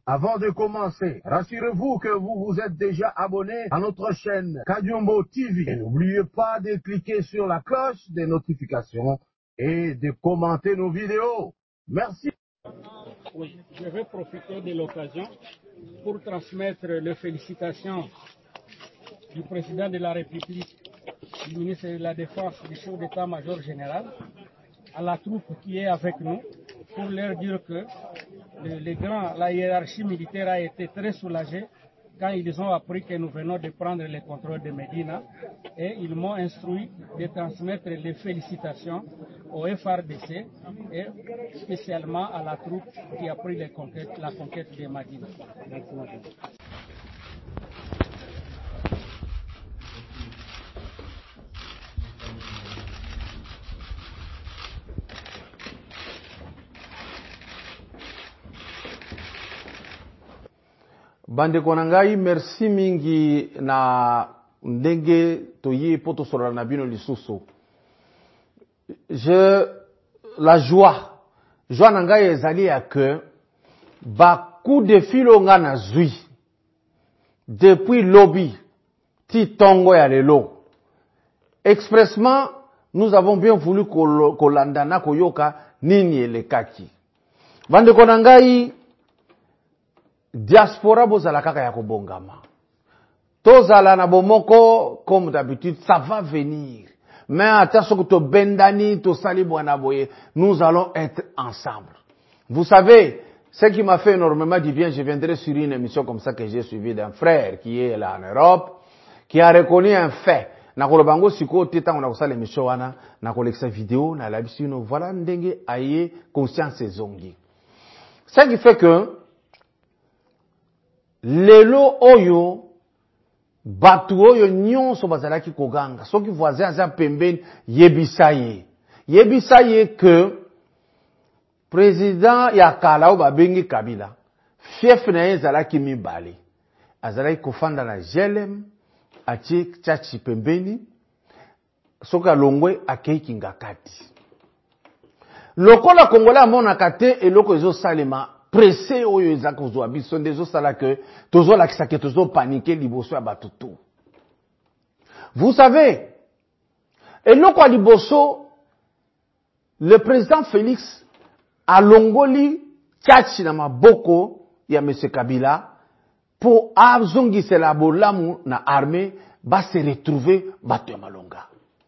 Avant de commencer, rassurez-vous que vous vous êtes déjà abonné à notre chaîne Kadiombo TV. Et n'oubliez pas de cliquer sur la cloche des notifications et de commenter nos vidéos. Merci. Oui, je vais profiter de l'occasion pour transmettre les félicitations du président de la République, du ministre de la Défense, du chef d'état-major général, à la troupe qui est avec nous, pour leur dire que la hiérarchie militaire a été très soulagée quand ils ont appris que nous venons de prendre le contrôle de Médina, et ils m'ont instruit de transmettre les félicitations au FRDC et spécialement à la troupe qui a pris la conquête de Médina. Merci. Bande konangai, merci mingi na ndenge toye poto sora na bino lisusu. La joie nangai ezali ya que ba coup de filo nga na zui depuis lobby ti tongo ya lelo. Expressement, nous avons bien voulu kolanda na koyoka nini elekaki. Bande konangai, diaspora bozala kaka ya kobongama. Tozala na bomoko, comme d'habitude, ça va venir. Mais attention que to bendani, to sali bwana boye, nous allons être ensemble. Vous savez, ce qui m'a fait énormément du bien, je viendrai sur une émission comme ça que j'ai suivi d'un frère qui est là en Europe, qui a reconnu un fait. Na kolobango siko teta on a kosala émission wana, na koleksa vidéo, na labisino, voilà ndenge aye conscience zongi. Ce qui fait que lelo oyo batu oyo nyonso bazalaki koganga soki voisin aza pembeni yebisa ye que président ya kala o babengi Kabila fief na ye ezalaki mibale azalaki kofanda na JLM atie chachi pembeni soki alongwe akei Kingakati lokola kongola amonaka te eloko ezosalema pressé oyo ezaka kozwa biso ndezo sala que tozo lakisa ke tozo paniquer liboso ya batutu. Vous savez, eloko liboso le président Félix alongoli tchachi na maboko ya M. Kabila pour azongisela bolamu na armée ba se retrouver bato ya malonga.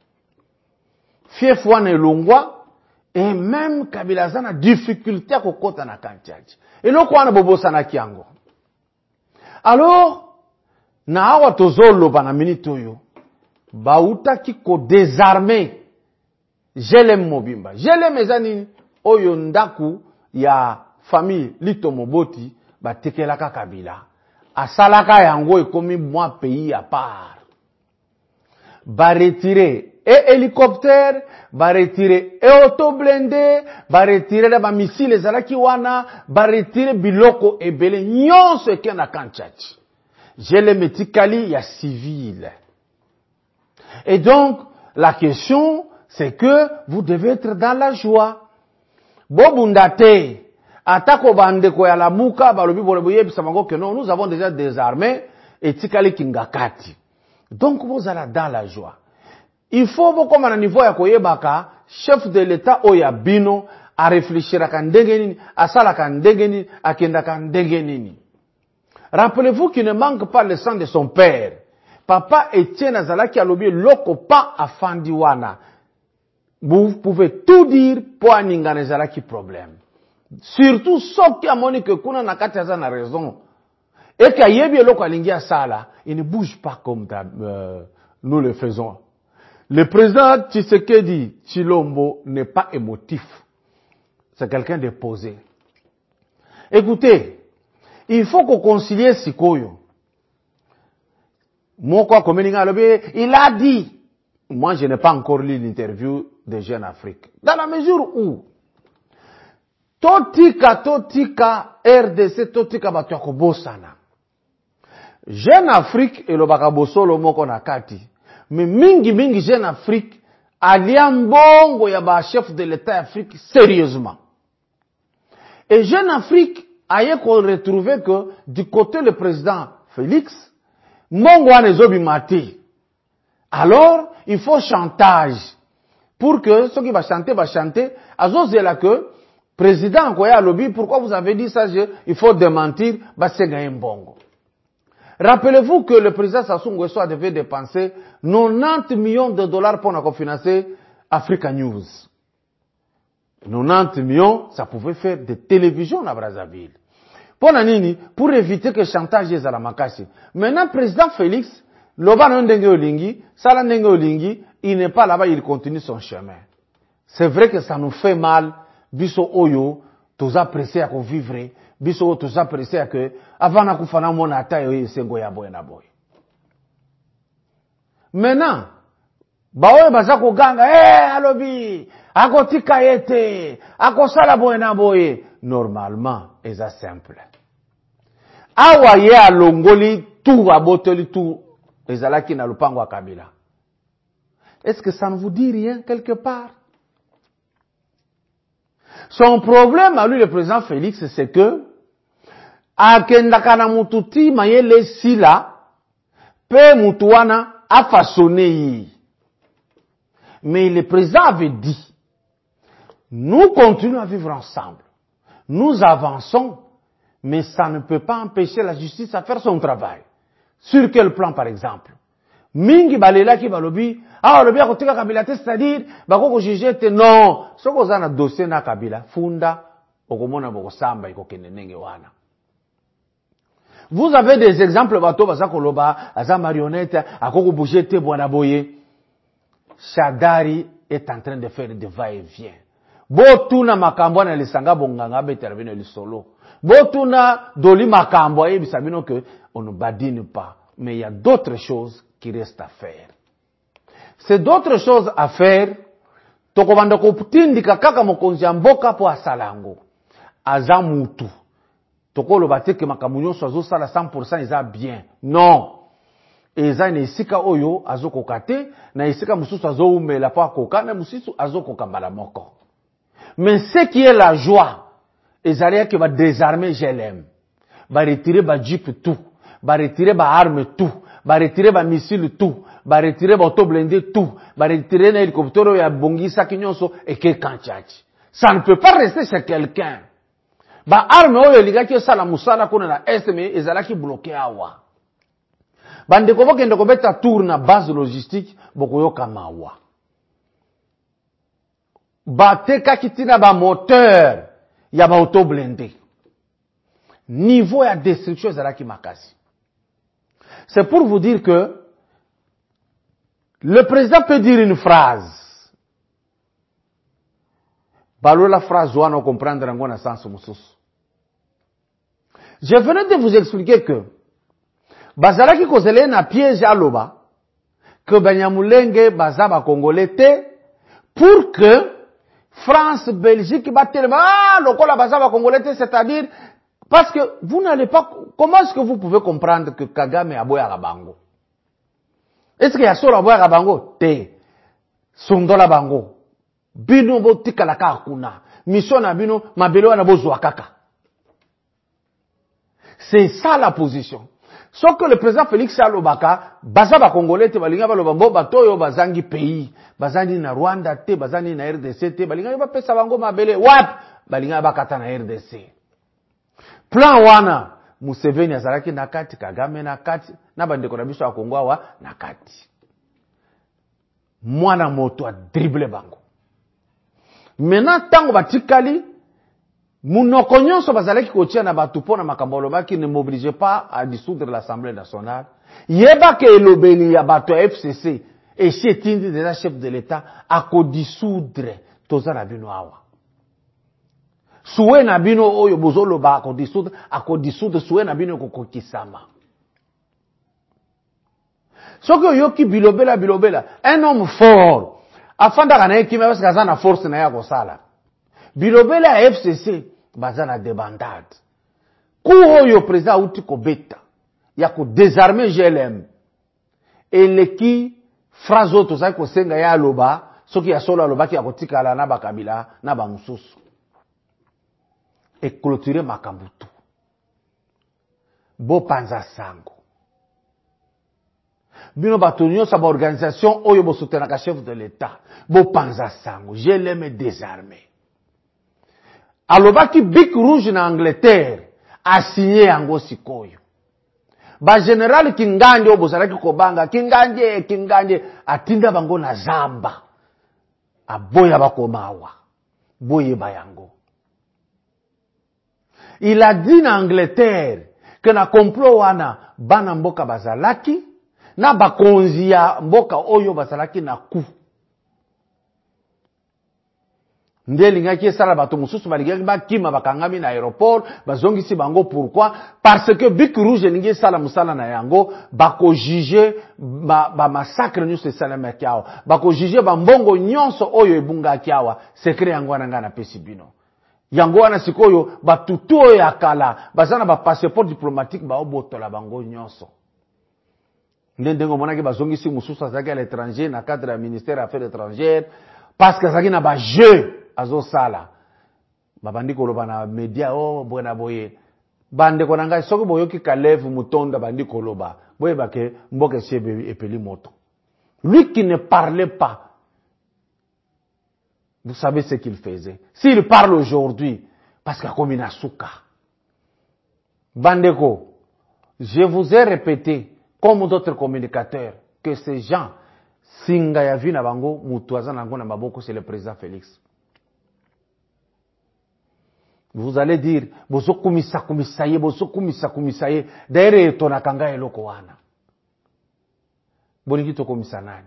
Fief wana elongwa. Et même Kabila zana difficulté à kokota na kantiaji. Et loko wana bobosa na kiango. Alors, na awa tozolo bana minute oyo, bauta ki ko désarmer JLM Mobimba. JLM ezani oyo ndaku ya famille Lito Moboti batekelaka Kabila. Asalaka yango ekomi mwa pays à part. Ba retirer et hélicoptère, ba retirer et auto blindé, ba retirer ba missile ezalaki wana, ba retirer biloko ebele nyonso eke na kanchachi. J'ai metikali ya civil. Et donc, la question, c'est que vous devez être dans la joie. Bobundate, atako bandeko ya lamuka, balobi boleboye bisamango que non, nous avons déjà désarmé, et tikali Kingakati. Donc, vous allez dans la joie. Il faut beaucoup comme à niveau ya koyebaka chef de l'état oya bino a réfléchir à ndenge nini, à sala ka ndenge nini, à kenda ka ndenge nini. Rappelez-vous qu'il ne manque pas le sang de son père. Papa Etienne Azalaki a lobby loko pa afandiwana. Vous pouvez tout dire pour aninga nezalaki problème. Surtout ceux qui a moni que kuna nakati azana raison. Et qu'il y a loko alingia sala, il ne bouge pas comme nous le faisons. Le président Tshisekedi Chilombo n'est pas émotif. C'est quelqu'un de posé. Écoutez, il faut qu'on concilie Sikoyo. Il a dit, moi je n'ai pas encore lu l'interview de Jeune Afrique. Dans la mesure où, totika RDC, totika batuako bosana. Jeune Afrique et le bakabosolo moko nakati. Mais mingi Jeune Afrique aliambongo ya ba chef de l'état Afrique sérieusement. Et Jeune Afrique aye qu'on retrouve que du côté le président Félix, Mongwa nezobi mati. Alors, il faut chantage. Pour que ceux qui vont chanter, azozela que, président Koya lobby, pourquoi vous avez dit ça, il faut démentir, c'est gagner bongo. Rappelez-vous que le président Sassou Nguesso devait dépenser 90 millions de dollars pour financer Africa News. 90 millions, ça pouvait faire des télévisions à Brazzaville. Pour éviter que le chantage est à la makasi. Maintenant, président Félix, Loba Ndenge Olingi, Sala Ndenge Olingi, il n'est pas là-bas, il continue son chemin. C'est vrai que ça nous fait mal, biso oyo, tous appréciés à vivre, biso tous appréciés à que, avant na kufana mona ata yo sengo ya boy na boy. Maintenant, baoye bazako ganga, alobi, ako tika yete, ako sala boy na boy. Normalement, c'est simple. Awa ye alongoli tout abotoli tout, ezalaki na lupango wa Kabila. Est-ce que ça ne vous dit rien quelque part? Son problème à lui, le président Félix, c'est que, akendaka na mututi mayele sila, pe mutuana a façonné yi. Mais le président avait dit, nous continuons à vivre ensemble. Nous avançons, mais ça ne peut pas empêcher la justice à faire son travail. Sur quel plan, par exemple? Mingi balela ki balobi, lobi akotika Kabila te, c'est-à-dire, bako juger te, non. Soko zana dossier na Kabila, funda, okomona boko samba, ikokende nenge wana. Vous avez des exemples, bato, basako loba, aza marionnette, akoko bouger te, bwana boye. Shadari est en train de faire des va-et-vient. Botuna makambo na lisanga bonganga betervino lisolo. Botuna doli makambo e bisabino que on ne badine pas. Mais il y a d'autres choses qui restent à faire. C'est d'autres choses à faire. Tokobanda ko putindika kaka mokonzi ya mboka po asalango. Aza mutu. Tokolo bateke makamunyo sozo sala 100% eza bien. Non. Eza ne isika oyo azoko kate na isika mususu azo umela po akoka na mususu azoko kambala moko. Mais ce qui est la joie, ezali que va désarmer GLM, va retirer ba jeep tout, va retirer ba arme tout, va retirer ba missile tout, va retirer ba auto blindé tout, va retirer na hélicoptère ya bongisa kinyonso et que kanchachi. Ça ne peut pas rester chez quelqu'un. Ba arme oyo ligaki sala musala kuna na est mais ezala ki bloqué awa. Bande ko bokende ko beta tour na base logistique bokoyoka mawa. Bateka kitina ba moteur ya ba auto blindé. Niveau ya destruction ezalaki makasi. C'est pour vous dire que le président peut dire une phrase. Balo la phrase wana comprendre ngo na sens mususu. Je venais de vous expliquer que bazalaki kozele na piège aloba que Banyamulenge bazaba congolais te pour que France, Belgique, lokola bazaba congolais, c'est-à-dire, parce que vous n'allez pas, comment est-ce que vous pouvez comprendre que Kagame a boya bango? Est-ce qu'il y a solo a boya bango? Te. Sondola bango. Bino bo tika la kakuna. Mission na bino, mabelo na bozo kaka. C'est ça la position. Sauf que le président Félix Salobaka, bazaba congolais te balinga baloba mbo batoyo bazangi pays, bazangi na Rwanda te, bazangi na RDC te, balinga ba pesa bango mabele wap, balinga bakata na RDC. Plan wana Museveni azalaki na kati, Kagame na kati, na bandeko na biso ya Kongo awa na kati. Mwana moto a dribble bango. Maintenant tango batikali munoko nyonso bazalaki kotia na batu pona makambo lobaki ne m'oblige pas à dissoudre l'Assemblée nationale. Yeba ke elobeli ya bato ya FCC et chetindi de la chef de l'État a ko dissoudre toza na bino awa. Suwe na bino oyo bozolo ba a ko dissoudre suwe na bino kokokisama. Soko yoki bilobela un homme fort afanda kana ekime parce que na force na ya ko sala. Bilobela ya FCC bazana débandade. Kuho yo président uti ko beta ya ko désarmer GLM. Eleki phrase auto za ko senga ya loba soki ya solo loba ki ya ko tikala na ba Kabila na ba mususu. Et clôturer makambutu. bo panza sango. Bino bato nyonso ba organisation oyo bo soutenaka chef de l'État, bo panza sango. Je l'aime désarmé. Alobaki Bic Rouge na Angleterre a signé yango sikoyo. Ba général Kinganje oyo bozalaki kobanga Kinganje atinda bango na zamba. Aboya bakomawa. Boye bayango. Il a dit en Angleterre que na complot wana bana mboka bazalaki na bakonzi ya mboka oyo bazalaki na ku. Ndeli ngaki esala bato mususu baligaki bakima bakangami na aéroport bazongisi bango pourquoi parce que Bic Rouge ningi esala musala na yango bako juger ba massacre nyonso esala makiawa bako juger ba mbongo nyonso oyo ebunga kiawa secret yango wana na pesi bino. Yango wana sikoyo batutu oyo yakala bazana ba passeport diplomatique ba obotola bango nyonso. Ndengo monaki bazongisi mususu azaki à l'étranger na cadre ya ministère des affaires étrangères parce que azaki na ba jeu azo sala. Babandi koloba na media bwana boye. Bande konanga soki boyoki Kalev Mutonda bandi koloba. Boye bake mboke sebe epeli moto. Lui qui ne parlait pas. Vous savez ce qu'il faisait. S'il parle aujourd'hui, parce qu'il a commis une souka. Bandeko, je vous ai répété, comme d'autres communicateurs, que ces gens, Singa Yavi Nabango, Moutouazan Nango Namaboko, c'est le président Félix. Vous allez dire, Bozo kumisa kumisaye, d'ailleurs, tonakanga eloko wana. Boniki to komisa nani.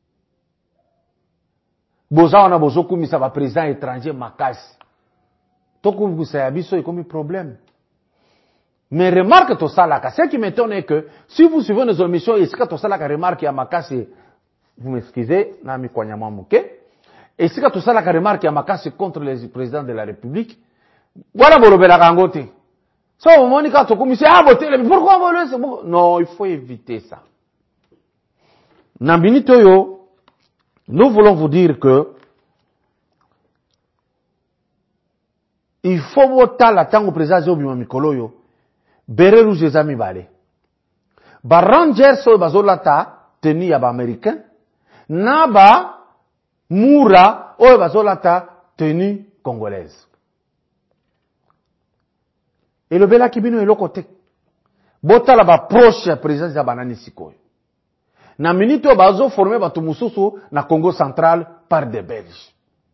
Boza wana bozo kumisa ba président étranger makasi. Toko kumisa ya biso ekomi problème. Mais remarque to salaka, ce qui m'étonne est que si vous suivez nos émissions et sika to salaka remarque ya makasi, vous m'excusez, na mi kwanyama muke. Et sika to salaka remarque ya makasi contre les présidents de la République, voilà bolobela kangote. So monika to kumisa botele, pourquoi vous le non, il faut éviter ça. Na minute yo nous voulons vous dire que il faut voter la tango président Zobima Mikolo yo bere rouge ezami bale ba rangers so bazolata teni ya ba américain na ba mura oyo bazolata teni congolaise et le bela kibino eloko te botala ba proche président ya banani sikoyo. Na minute o bazo formé bato mususu na Congo central par des Belges.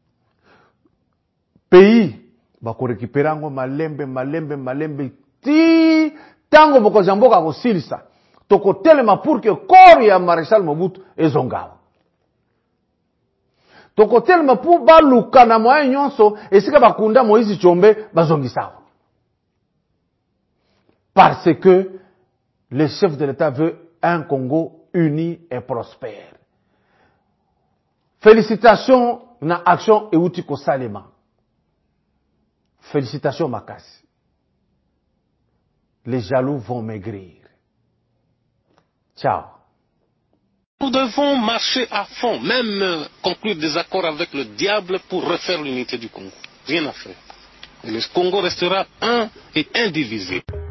Pays bako récupérer ngo malembe ti tango boko jamboka ko silisa. Toko telema pour que corps ya Maréchal Mobutu ezongawa. Toko telema pour baluka na moyen nyonso esika bakunda Moïse Tshombe bazongisawa. Parce que le chef de l'État veut un Congo uni et prospère. Félicitations na action et outil ko salema. Félicitations makasi. Les jaloux vont maigrir. Ciao. Nous devons marcher à fond, même conclure des accords avec le diable pour refaire l'unité du Congo. Rien à faire. Et le Congo restera un et indivisible.